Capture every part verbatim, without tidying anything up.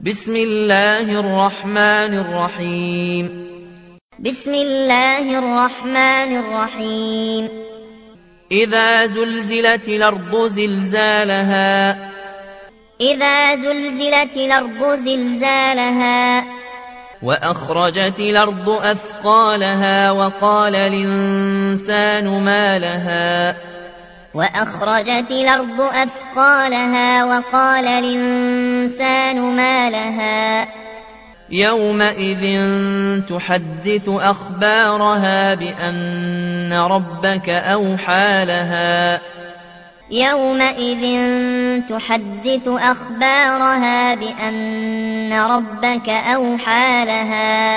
بسم الله الرحمن الرحيم بسم الله الرحمن الرحيم إذا زلزلت الأرض زلزالها إذا زلزلت الأرض زلزالها وأخرجت الأرض أثقالها وقال الإنسان ما لها وأخرجت الأرض أثقالها وقال الإنسان ما لها يومئذ تحدث أخبارها بأن ربك أوحى لها يومئذ تحدث أخبارها بأن ربك أوحى لها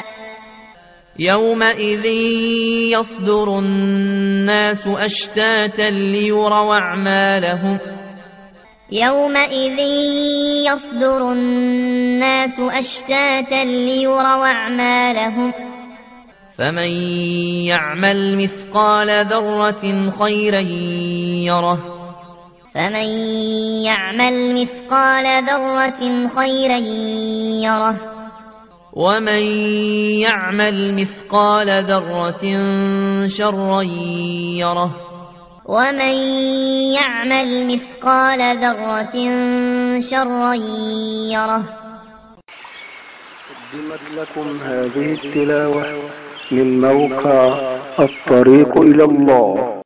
يومئذ يصدر الناس أشتاتا ليروا أعمالهم يومئذ يصدر الناس أشتاتا ليروا أعمالهم فمن يعمل مثقال ذرة خيرا يره فمن يعمل مثقال ذرة خيرا يره ومن يعمل مثقال ذرة شرا يره ومن يعمل مثقال ذرة شرا يره. قدمت لكم هذه التلاوة من موقع الطريق إلى الله.